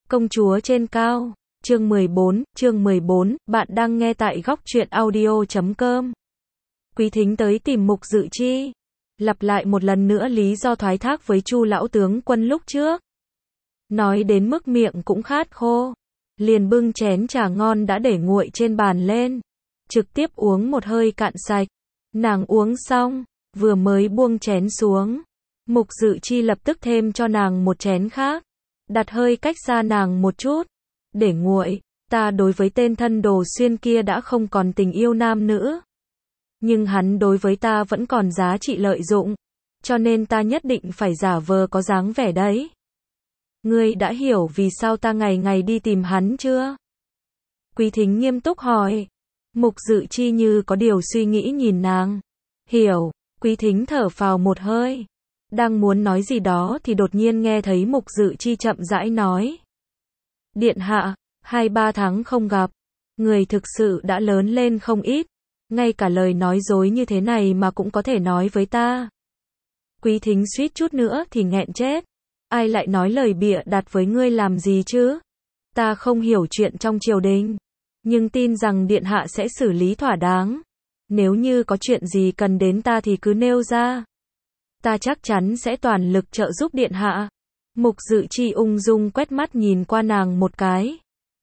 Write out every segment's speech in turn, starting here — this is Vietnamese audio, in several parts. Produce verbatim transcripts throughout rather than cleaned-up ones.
Công chúa trên cao, chương mười bốn, chương mười bốn, bạn đang nghe tại góc truyện audio chấm com. Quý Thính tới tìm Mục Dự Chi, lặp lại một lần nữa lý do thoái thác với Chu lão tướng quân lúc trước. Nói đến mức miệng cũng khát khô, liền bưng chén trà ngon đã để nguội trên bàn lên, trực tiếp uống một hơi cạn sạch. Nàng uống xong, vừa mới buông chén xuống, Mục Dự Chi lập tức thêm cho nàng một chén khác, đặt hơi cách xa nàng một chút, để nguội. Ta đối với tên thân đồ xuyên kia đã không còn tình yêu nam nữ, nhưng hắn đối với ta vẫn còn giá trị lợi dụng, cho nên ta nhất định phải giả vờ có dáng vẻ đấy. Ngươi đã hiểu vì sao ta ngày ngày đi tìm hắn chưa? Quý Thính nghiêm túc hỏi. Mục Dự Chi như có điều suy nghĩ nhìn nàng. Hiểu. Quý Thính thở phào một hơi, đang muốn nói gì đó thì đột nhiên nghe thấy Mục Dự Chi chậm rãi nói. Điện hạ, hai ba tháng không gặp, người thực sự đã lớn lên không ít, ngay cả lời nói dối như thế này mà cũng có thể nói với ta. Quý Thính suýt chút nữa thì nghẹn chết. Ai lại nói lời bịa đặt với ngươi làm gì chứ? Ta không hiểu chuyện trong triều đình, nhưng tin rằng điện hạ sẽ xử lý thỏa đáng. Nếu như có chuyện gì cần đến ta thì cứ nêu ra, ta chắc chắn sẽ toàn lực trợ giúp điện hạ. Mục Dự Chi ung dung quét mắt nhìn qua nàng một cái.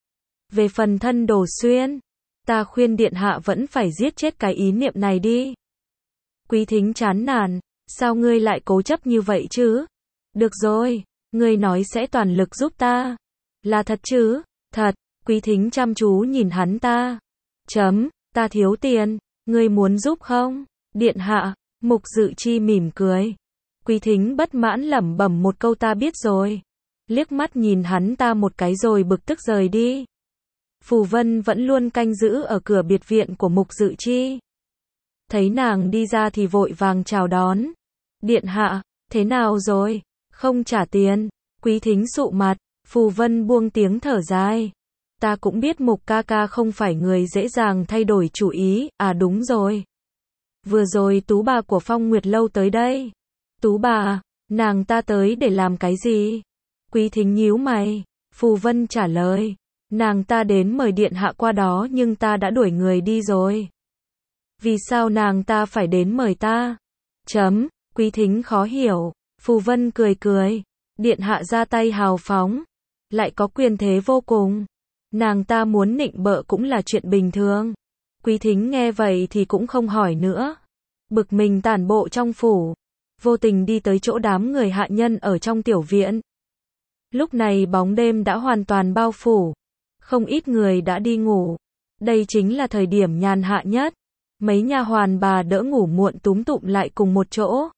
Về phần thân đồ xuyên, ta khuyên điện hạ vẫn phải giết chết cái ý niệm này đi. Quý Thính chán nản, sao ngươi lại cố chấp như vậy chứ? Được rồi, ngươi nói sẽ toàn lực giúp ta. Là thật chứ? Thật. Quý Thính chăm chú nhìn hắn ta. Chấm, ta thiếu tiền, ngươi muốn giúp không? Điện hạ. Mục Dự Chi mỉm cười. Quý Thính bất mãn lẩm bẩm một câu ta biết rồi. Liếc mắt nhìn hắn ta một cái rồi bực tức rời đi. Phù Vân vẫn luôn canh giữ ở cửa biệt viện của Mục Dự Chi. Thấy nàng đi ra thì vội vàng chào đón. Điện hạ, thế nào rồi? Không trả tiền. Quý Thính sụ mặt. Phù Vân buông tiếng thở dài. Ta cũng biết Mục ca ca không phải người dễ dàng thay đổi chủ ý. À đúng rồi, vừa rồi Tú bà của Phong Nguyệt Lâu tới đây. Tú bà, nàng ta tới để làm cái gì? Quý Thính nhíu mày. Phù Vân trả lời. Nàng ta đến mời điện hạ qua đó nhưng ta đã đuổi người đi rồi. Vì sao nàng ta phải đến mời ta? Chấm. Quý Thính khó hiểu. Phù Vân cười cười. Điện hạ ra tay hào phóng, lại có quyền thế vô cùng. Nàng ta muốn nịnh bợ cũng là chuyện bình thường. Quý Thính nghe vậy thì cũng không hỏi nữa. Bực mình tản bộ trong phủ, vô tình đi tới chỗ đám người hạ nhân ở trong tiểu viện. Lúc này bóng đêm đã hoàn toàn bao phủ, không ít người đã đi ngủ. Đây chính là thời điểm nhàn hạ nhất. Mấy nha hoàn bà đỡ ngủ muộn túm tụm lại cùng một chỗ,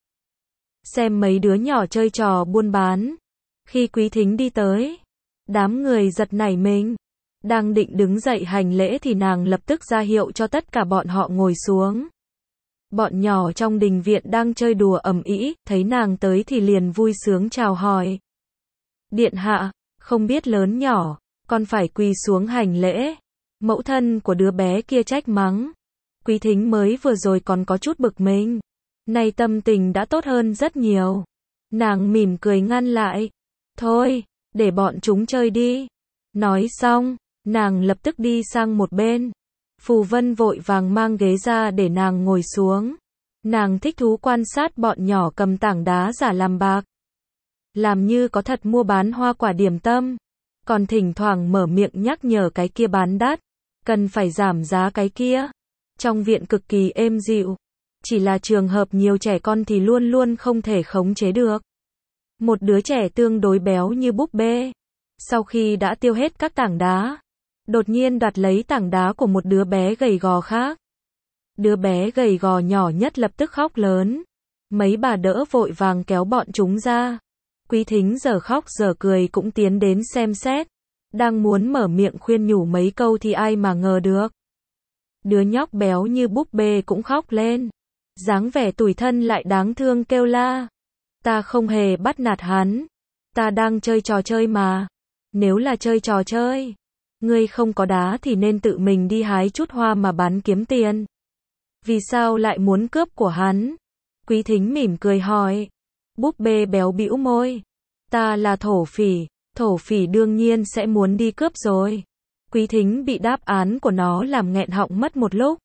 xem mấy đứa nhỏ chơi trò buôn bán. Khi Quý Thính đi tới, đám người giật nảy mình. Đang định đứng dậy hành lễ thì nàng lập tức ra hiệu cho tất cả bọn họ ngồi xuống. Bọn nhỏ trong đình viện đang chơi đùa ầm ĩ, thấy nàng tới thì liền vui sướng chào hỏi. Điện hạ, không biết lớn nhỏ, con phải quỳ xuống hành lễ. Mẫu thân của đứa bé kia trách mắng. Quý Thính mới vừa rồi còn có chút bực mình, nay tâm tình đã tốt hơn rất nhiều. Nàng mỉm cười ngăn lại. Thôi, để bọn chúng chơi đi. Nói xong, nàng lập tức đi sang một bên. Phù Vân vội vàng mang ghế ra để nàng ngồi xuống. Nàng thích thú quan sát bọn nhỏ cầm tảng đá giả làm bạc, làm như có thật mua bán hoa quả điểm tâm, còn thỉnh thoảng mở miệng nhắc nhở cái kia bán đắt, cần phải giảm giá cái kia. Trong viện cực kỳ êm dịu, chỉ là trường hợp nhiều trẻ con thì luôn luôn không thể khống chế được. Một đứa trẻ tương đối béo như búp bê, sau khi đã tiêu hết các tảng đá, đột nhiên đoạt lấy tảng đá của một đứa bé gầy gò khác. Đứa bé gầy gò nhỏ nhất lập tức khóc lớn. Mấy bà đỡ vội vàng kéo bọn chúng ra. Quý Thính giờ khóc giờ cười cũng tiến đến xem xét, đang muốn mở miệng khuyên nhủ mấy câu thì ai mà ngờ được. Đứa nhóc béo như búp bê cũng khóc lên, dáng vẻ tủi thân lại đáng thương kêu la. Ta không hề bắt nạt hắn, ta đang chơi trò chơi mà. Nếu là chơi trò chơi, ngươi không có đá thì nên tự mình đi hái chút hoa mà bán kiếm tiền. Vì sao lại muốn cướp của hắn? Quý Thính mỉm cười hỏi. Búp bê béo bĩu môi. Ta là thổ phỉ. thổ phỉ đương nhiên sẽ muốn đi cướp rồi. Quý Thính bị đáp án của nó làm nghẹn họng mất một lúc.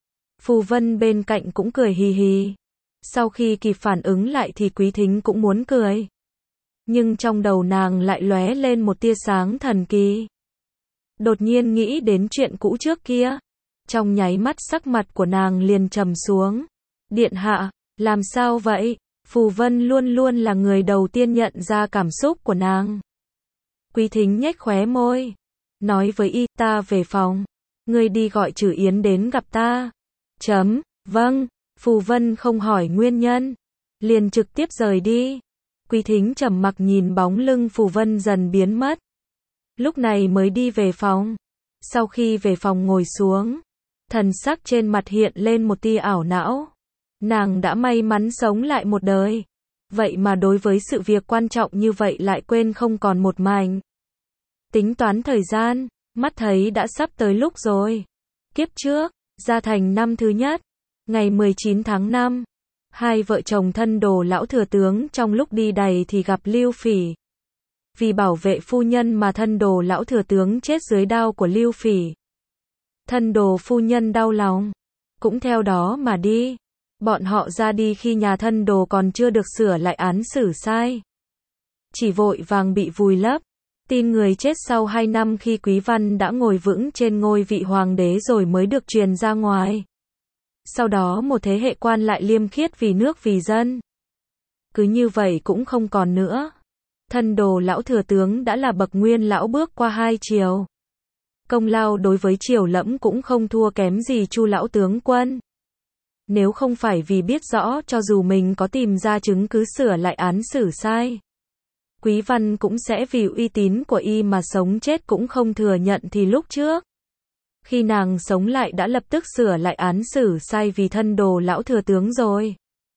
Phù Vân bên cạnh cũng cười hì hì. Sau khi kịp phản ứng lại thì Quý Thính cũng muốn cười. Nhưng trong đầu nàng lại lóe lên một tia sáng thần kỳ. Đột nhiên nghĩ đến chuyện cũ trước kia. Trong nháy mắt sắc mặt của nàng liền trầm xuống. Điện hạ, làm sao vậy? Phù Vân luôn luôn là người đầu tiên nhận ra cảm xúc của nàng. Quý Thính nhếch khóe môi. Nói với y, ta về phòng. Ngươi đi gọi Trử Yến đến gặp ta. Chấm, vâng. Phù Vân không hỏi nguyên nhân. Liền trực tiếp rời đi. Quý Thính trầm mặc nhìn bóng lưng Phù Vân dần biến mất. Lúc này mới đi về phòng. Sau khi về phòng ngồi xuống, thần sắc trên mặt hiện lên một tia ảo não. Nàng đã may mắn sống lại một đời. Vậy mà đối với sự việc quan trọng như vậy lại quên không còn một mảnh. Tính toán thời gian, mắt thấy đã sắp tới lúc rồi. Kiếp trước, Gia Thành năm thứ nhất, ngày mười chín tháng năm, hai vợ chồng thân đồ lão thừa tướng trong lúc đi đày thì gặp Lưu Phỉ. Vì bảo vệ phu nhân mà thân đồ lão thừa tướng chết dưới đao của Lưu Phỉ. Thân đồ phu nhân đau lòng, cũng theo đó mà đi. Bọn họ ra đi khi nhà thân đồ còn chưa được sửa lại án xử sai. Chỉ vội vàng bị vùi lấp. Tin người chết sau hai năm khi Quý Văn đã ngồi vững trên ngôi vị hoàng đế rồi mới được truyền ra ngoài. Sau đó một thế hệ quan lại liêm khiết vì nước vì dân. Cứ như vậy cũng không còn nữa. Thân đồ lão thừa tướng đã là bậc nguyên lão bước qua hai triều. Công lao đối với triều lẫm cũng không thua kém gì Chu lão tướng quân. Nếu không phải vì biết rõ cho dù mình có tìm ra chứng cứ sửa lại án xử sai, Quý Văn cũng sẽ vì uy tín của y mà sống chết cũng không thừa nhận thì lúc trước. Khi nàng sống lại đã lập tức sửa lại án xử sai vì thân đồ lão thừa tướng rồi.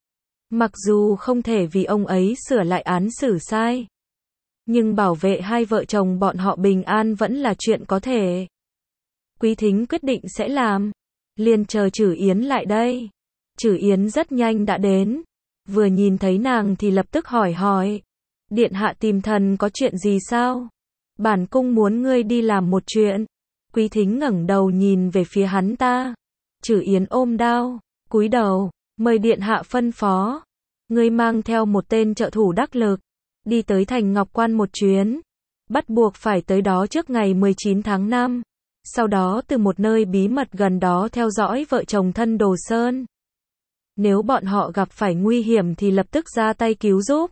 Mặc dù không thể vì ông ấy sửa lại án xử sai, nhưng bảo vệ hai vợ chồng bọn họ bình an vẫn là chuyện có thể. Quý Thính quyết định sẽ làm. Liền chờ Trử Yến lại đây. Trử Yến rất nhanh đã đến. Vừa nhìn thấy nàng thì lập tức hỏi hỏi. Điện hạ tìm thần có chuyện gì sao? Bản cung muốn ngươi đi làm một chuyện. Quý Thính ngẩng đầu nhìn về phía hắn ta. Trử Yến ôm đao, cúi đầu, mời điện hạ phân phó. Ngươi mang theo một tên trợ thủ đắc lực, đi tới thành Ngọc Quan một chuyến. Bắt buộc phải tới đó trước ngày mười chín tháng năm. Sau đó từ một nơi bí mật gần đó theo dõi vợ chồng thân Đồ Sơn. Nếu bọn họ gặp phải nguy hiểm thì lập tức ra tay cứu giúp.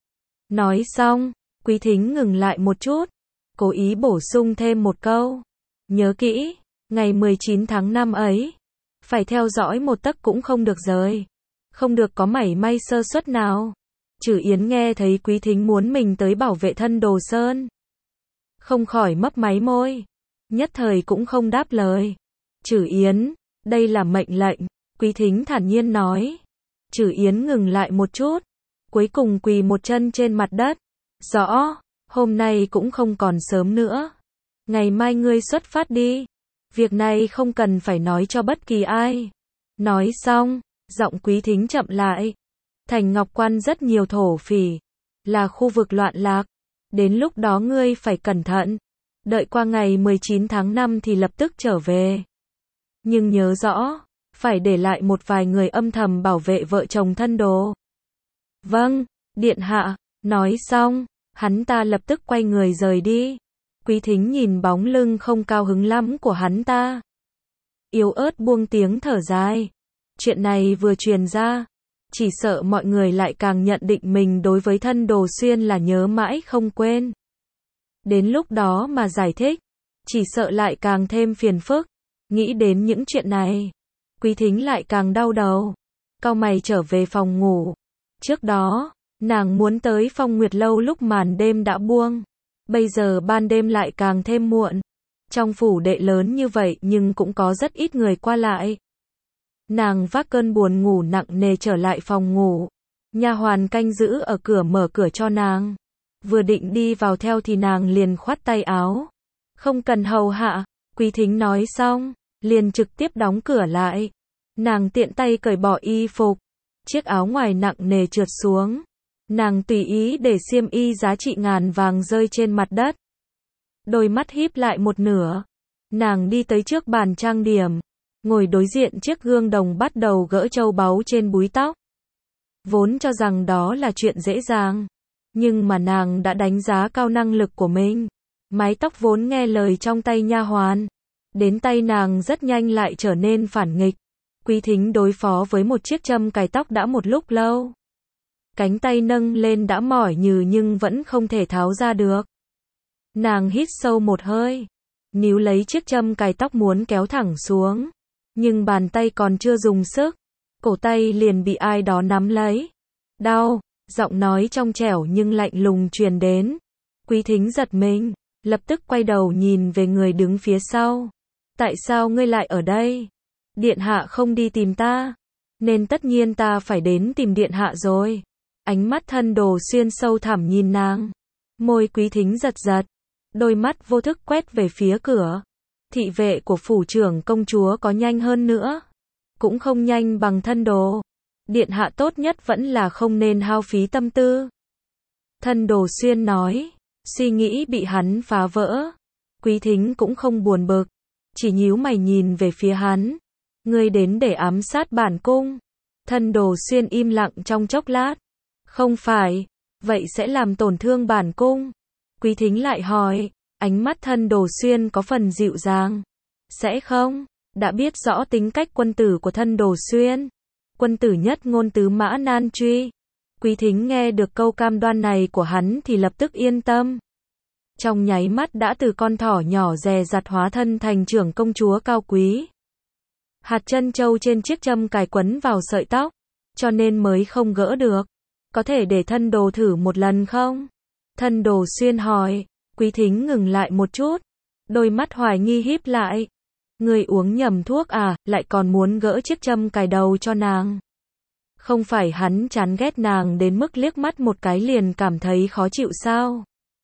Nói xong, Quý Thính ngừng lại một chút, cố ý bổ sung thêm một câu. Nhớ kỹ, ngày mười chín tháng năm ấy, phải theo dõi một tấc cũng không được rời. Không được có mảy may sơ suất nào. Trử Yến nghe thấy Quý Thính muốn mình tới bảo vệ thân Đồ Sơn, không khỏi mấp máy môi, nhất thời cũng không đáp lời. Trử Yến, đây là mệnh lệnh, Quý Thính thản nhiên nói. Trử Yến ngừng lại một chút, cuối cùng quỳ một chân trên mặt đất. Rõ, hôm nay cũng không còn sớm nữa. Ngày mai ngươi xuất phát đi. Việc này không cần phải nói cho bất kỳ ai. Nói xong, giọng Quý Thính chậm lại. Thành Ngọc Quan rất nhiều thổ phỉ, là khu vực loạn lạc. Đến lúc đó ngươi phải cẩn thận. Đợi qua ngày mười chín tháng năm thì lập tức trở về. Nhưng nhớ rõ, phải để lại một vài người âm thầm bảo vệ vợ chồng thân Đồ. Vâng, điện hạ. Nói xong, hắn ta lập tức quay người rời đi. Quý Thính nhìn bóng lưng không cao hứng lắm của hắn ta, yếu ớt buông tiếng thở dài. Chuyện này vừa truyền ra, chỉ sợ mọi người lại càng nhận định mình đối với thân Đồ Xuyên là nhớ mãi không quên. Đến lúc đó mà giải thích, chỉ sợ lại càng thêm phiền phức. Nghĩ đến những chuyện này, Quý Thính lại càng đau đầu. Cau mày trở về phòng ngủ. Trước đó, nàng muốn tới Phong Nguyệt Lâu lúc màn đêm đã buông. Bây giờ ban đêm lại càng thêm muộn. Trong phủ đệ lớn như vậy nhưng cũng có rất ít người qua lại. Nàng vác cơn buồn ngủ nặng nề trở lại phòng ngủ. Nha hoàn canh giữ ở cửa mở cửa cho nàng. Vừa định đi vào theo thì nàng liền khoát tay áo. Không cần hầu hạ. Quý Thính nói xong, liền trực tiếp đóng cửa lại. Nàng tiện tay cởi bỏ y phục. Chiếc áo ngoài nặng nề trượt xuống. Nàng tùy ý để xiêm y giá trị ngàn vàng rơi trên mặt đất. Đôi mắt híp lại một nửa. Nàng đi tới trước bàn trang điểm, ngồi đối diện chiếc gương đồng bắt đầu gỡ châu báu trên búi tóc. Vốn cho rằng đó là chuyện dễ dàng, nhưng mà nàng đã đánh giá cao năng lực của mình. Mái tóc vốn nghe lời trong tay nha hoàn, đến tay nàng rất nhanh lại trở nên phản nghịch. Quý Thính đối phó với một chiếc châm cài tóc đã một lúc lâu. Cánh tay nâng lên đã mỏi nhừ nhưng vẫn không thể tháo ra được. Nàng hít sâu một hơi, níu lấy chiếc châm cài tóc muốn kéo thẳng xuống, nhưng bàn tay còn chưa dùng sức, cổ tay liền bị ai đó nắm lấy. Đau, giọng nói trong trẻo nhưng lạnh lùng truyền đến. Quý Thính giật mình, lập tức quay đầu nhìn về người đứng phía sau. Tại sao ngươi lại ở đây? Điện hạ không đi tìm ta, nên tất nhiên ta phải đến tìm điện hạ rồi. Ánh mắt Thân Đồ Xuyên sâu thẳm nhìn nàng. Môi Quý Thính giật giật, đôi mắt vô thức quét về phía cửa. Thị vệ của phủ trưởng công chúa có nhanh hơn nữa, cũng không nhanh bằng Thân Đồ. Điện hạ tốt nhất vẫn là không nên hao phí tâm tư. Thân Đồ Xuyên nói, suy nghĩ bị hắn phá vỡ. Quý Thính cũng không buồn bực, chỉ nhíu mày nhìn về phía hắn. Ngươi đến để ám sát bản cung? Thân Đồ Xuyên im lặng trong chốc lát. Không phải, vậy sẽ làm tổn thương bản cung. Quý Thính lại hỏi, ánh mắt Thân Đồ Xuyên có phần dịu dàng. Sẽ không, đã biết rõ tính cách quân tử của Thân Đồ Xuyên. Quân tử nhất ngôn tứ mã nan truy. Quý Thính nghe được câu cam đoan này của hắn thì lập tức yên tâm. Trong nháy mắt đã từ con thỏ nhỏ dè dặt hóa thân thành trưởng công chúa cao quý. Hạt trân châu trên chiếc châm cài quấn vào sợi tóc, cho nên mới không gỡ được. Có thể để Thân Đồ thử một lần không? Thân Đồ Xuyên hỏi. Quý Thính ngừng lại một chút, đôi mắt hoài nghi híp lại. Người uống nhầm thuốc à, lại còn muốn gỡ chiếc châm cài đầu cho nàng. Không phải hắn chán ghét nàng đến mức liếc mắt một cái liền cảm thấy khó chịu sao?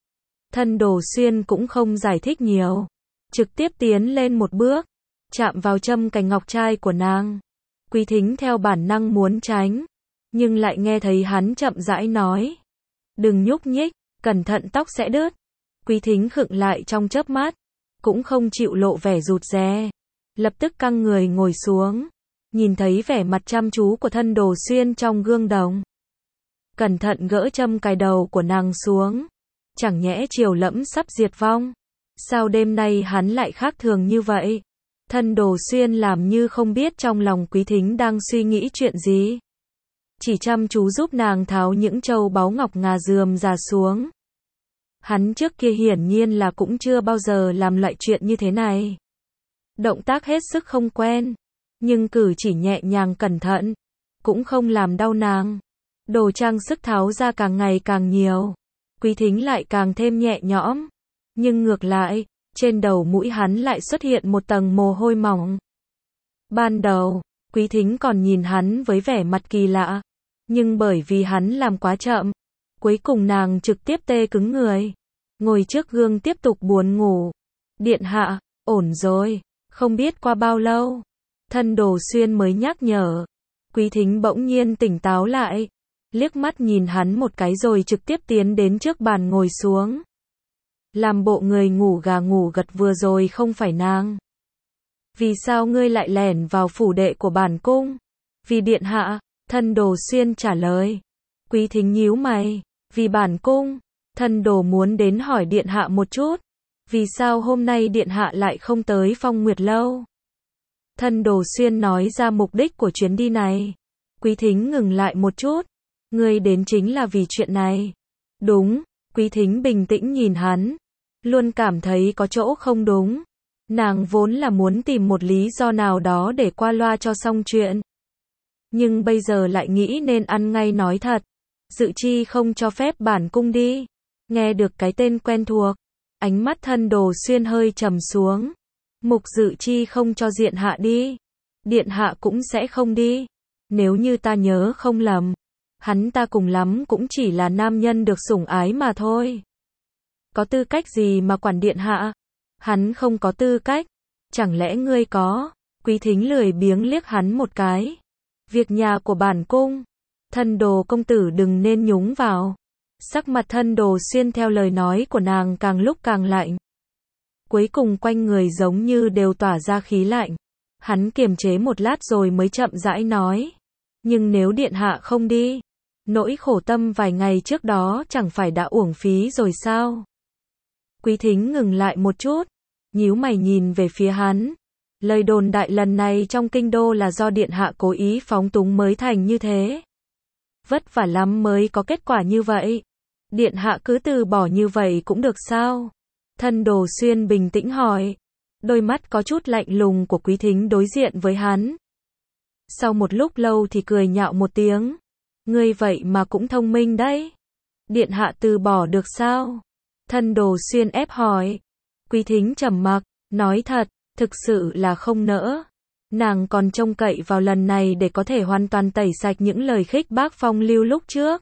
Thân Đồ Xuyên cũng không giải thích nhiều, trực tiếp tiến lên một bước, chạm vào châm cài ngọc trai của nàng. Quý Thính theo bản năng muốn tránh, nhưng lại nghe thấy hắn chậm rãi nói. Đừng nhúc nhích, cẩn thận tóc sẽ đứt. Quý Thính khựng lại trong chớp mắt, cũng không chịu lộ vẻ rụt rè, lập tức căng người ngồi xuống, nhìn thấy vẻ mặt chăm chú của Thân Đồ Xuyên trong gương đồng. Cẩn thận gỡ châm cài đầu của nàng xuống. Chẳng nhẽ Triều Lẫm sắp diệt vong? Sao đêm nay hắn lại khác thường như vậy? Thân Đồ Xuyên làm như không biết trong lòng Quý Thính đang suy nghĩ chuyện gì. Chỉ chăm chú giúp nàng tháo những châu báu ngọc ngà rườm rà xuống. Hắn trước kia hiển nhiên là cũng chưa bao giờ làm loại chuyện như thế này. Động tác hết sức không quen, nhưng cử chỉ nhẹ nhàng cẩn thận, cũng không làm đau nàng. Đồ trang sức tháo ra càng ngày càng nhiều, Quý Thính lại càng thêm nhẹ nhõm. Nhưng ngược lại, trên đầu mũi hắn lại xuất hiện một tầng mồ hôi mỏng. Ban đầu, Quý Thính còn nhìn hắn với vẻ mặt kỳ lạ, nhưng bởi vì hắn làm quá chậm, cuối cùng nàng trực tiếp tê cứng người, ngồi trước gương tiếp tục buồn ngủ. Điện hạ, ổn rồi, không biết qua bao lâu, Thân Đồ Xuyên mới nhắc nhở. Quý Thính bỗng nhiên tỉnh táo lại, liếc mắt nhìn hắn một cái rồi trực tiếp tiến đến trước bàn ngồi xuống. Làm bộ người ngủ gà ngủ gật vừa rồi không phải nàng. Vì sao ngươi lại lẻn vào phủ đệ của bản cung? Vì điện hạ, Thân Đồ Xuyên trả lời. Quý Thính nhíu mày, vì bản cung. Thân Đồ muốn đến hỏi điện hạ một chút, vì sao hôm nay điện hạ lại không tới Phong Nguyệt lâu? Thân Đồ Xuyên nói ra mục đích của chuyến đi này. Quý Thính ngừng lại một chút, ngươi đến chính là vì chuyện này. Đúng, Quý Thính bình tĩnh nhìn hắn, luôn cảm thấy có chỗ không đúng. Nàng vốn là muốn tìm một lý do nào đó để qua loa cho xong chuyện, nhưng bây giờ lại nghĩ nên ăn ngay nói thật. Dự chi không cho phép bản cung đi. Nghe được cái tên quen thuộc, ánh mắt Thân Đồ Xuyên hơi trầm xuống. Mục Dự chi không cho Điện hạ đi, điện hạ cũng sẽ không đi. Nếu như ta nhớ không lầm, hắn ta cùng lắm cũng chỉ là nam nhân được sủng ái mà thôi. Có tư cách gì mà quản điện hạ? Hắn không có tư cách. Chẳng lẽ ngươi có? Quý Thính lười biếng liếc hắn một cái. Việc nhà của bản cung. Thân Đồ công tử đừng nên nhúng vào. Sắc mặt Thân Đồ Xuyên theo lời nói của nàng càng lúc càng lạnh. Cuối cùng quanh người giống như đều tỏa ra khí lạnh. Hắn kiềm chế một lát rồi mới chậm rãi nói. Nhưng nếu điện hạ không đi, nỗi khổ tâm vài ngày trước đó chẳng phải đã uổng phí rồi sao? Quý Thính ngừng lại một chút, nhíu mày nhìn về phía hắn. Lời đồn đại lần này trong kinh đô là do điện hạ cố ý phóng túng mới thành như thế. Vất vả lắm mới có kết quả như vậy. Điện hạ cứ từ bỏ như vậy cũng được sao? Thân Đồ Xuyên bình tĩnh hỏi. Đôi mắt có chút lạnh lùng của Quý Thính đối diện với hắn. Sau một lúc lâu thì cười nhạo một tiếng. Ngươi vậy mà cũng thông minh đấy. Điện hạ từ bỏ được sao? Thân Đồ Xuyên ép hỏi. Quý Thính trầm mặc, nói thật, thực sự là không nỡ. Nàng còn trông cậy vào lần này để có thể hoàn toàn tẩy sạch những lời khích bác phong lưu lúc trước.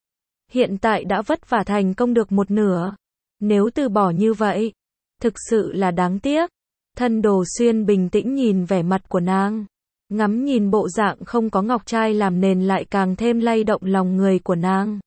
Hiện tại đã vất vả thành công được một nửa. Nếu từ bỏ như vậy, thực sự là đáng tiếc. Thân Đồ Xuyên bình tĩnh nhìn vẻ mặt của nàng. Ngắm nhìn bộ dạng không có ngọc trai làm nền lại càng thêm lay động lòng người của nàng.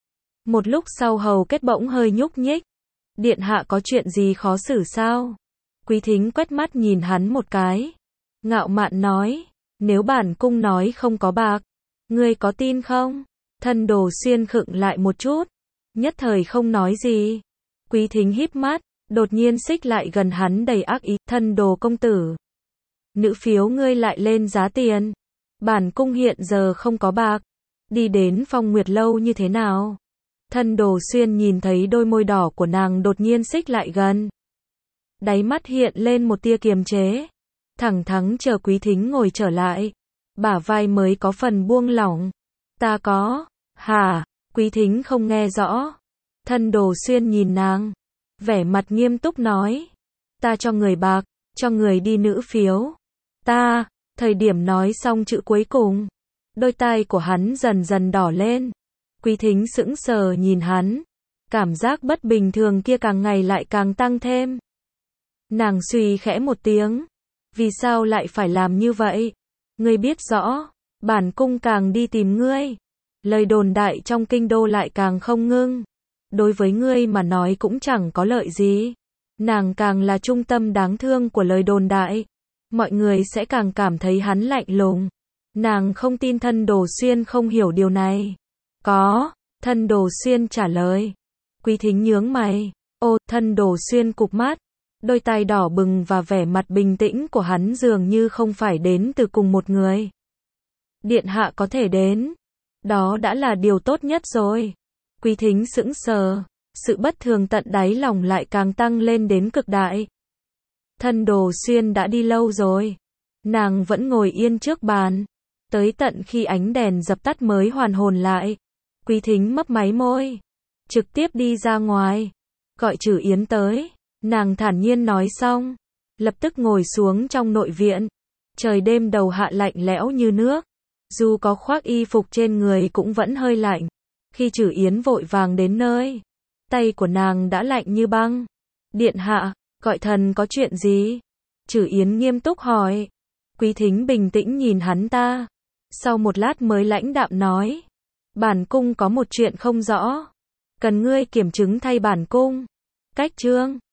Một lúc sau hầu kết bỗng hơi nhúc nhích. Điện hạ có chuyện gì khó xử sao? Quý Thính quét mắt nhìn hắn một cái. Ngạo mạn nói. Nếu bản cung nói không có bạc, ngươi có tin không? Thân Đồ Xuyên khựng lại một chút. Nhất thời không nói gì. Quý Thính híp mắt. Đột nhiên xích lại gần hắn đầy ác ý. Thân Đồ công tử, nữ phiếu ngươi lại lên giá tiền. Bản cung hiện giờ không có bạc. Đi đến Phong Nguyệt lâu như thế nào? Thân Đồ Xuyên nhìn thấy đôi môi đỏ của nàng đột nhiên xích lại gần. Đáy mắt hiện lên một tia kiềm chế. Thẳng thắn chờ Quý Thính ngồi trở lại. Bả vai mới có phần buông lỏng. Ta có. Hả? Quý Thính không nghe rõ. Thân Đồ Xuyên nhìn nàng. Vẻ mặt nghiêm túc nói. Ta cho người bạc, cho người đi nữ phiếu. Ta, thời điểm nói xong chữ cuối cùng. Đôi tai của hắn dần dần đỏ lên. Quý Thính sững sờ nhìn hắn. Cảm giác bất bình thường kia càng ngày lại càng tăng thêm. Nàng suy khẽ một tiếng. Vì sao lại phải làm như vậy? Ngươi biết rõ, bản cung càng đi tìm ngươi. Lời đồn đại trong kinh đô lại càng không ngưng. Đối với ngươi mà nói cũng chẳng có lợi gì. Nàng càng là trung tâm đáng thương của lời đồn đại. Mọi người sẽ càng cảm thấy hắn lạnh lùng. Nàng không tin Thân Đồ Xuyên không hiểu điều này. Có, Thân Đồ Xuyên trả lời. Quý Thính nhướng mày. Ô, Thân Đồ Xuyên cụp mắt. Đôi tai đỏ bừng và vẻ mặt bình tĩnh của hắn dường như không phải đến từ cùng một người. Điện hạ có thể đến. Đó đã là điều tốt nhất rồi. Quý Thính sững sờ. Sự bất thường tận đáy lòng lại càng tăng lên đến cực đại. Thân Đồ Xuyên đã đi lâu rồi. Nàng vẫn ngồi yên trước bàn. Tới tận khi ánh đèn dập tắt mới hoàn hồn lại. Quý Thính mấp máy môi. Trực tiếp đi ra ngoài. Gọi Trử Yến tới. Nàng thản nhiên nói xong. Lập tức ngồi xuống trong nội viện. Trời đêm đầu hạ lạnh lẽo như nước. Dù có khoác y phục trên người cũng vẫn hơi lạnh. Khi Trử Yến vội vàng đến nơi, tay của nàng đã lạnh như băng. Điện hạ, gọi thần có chuyện gì? Trử Yến nghiêm túc hỏi. Quý Thính bình tĩnh nhìn hắn ta. Sau một lát mới lãnh đạm nói. Bản cung có một chuyện không rõ. Cần ngươi kiểm chứng thay bản cung. Cách chương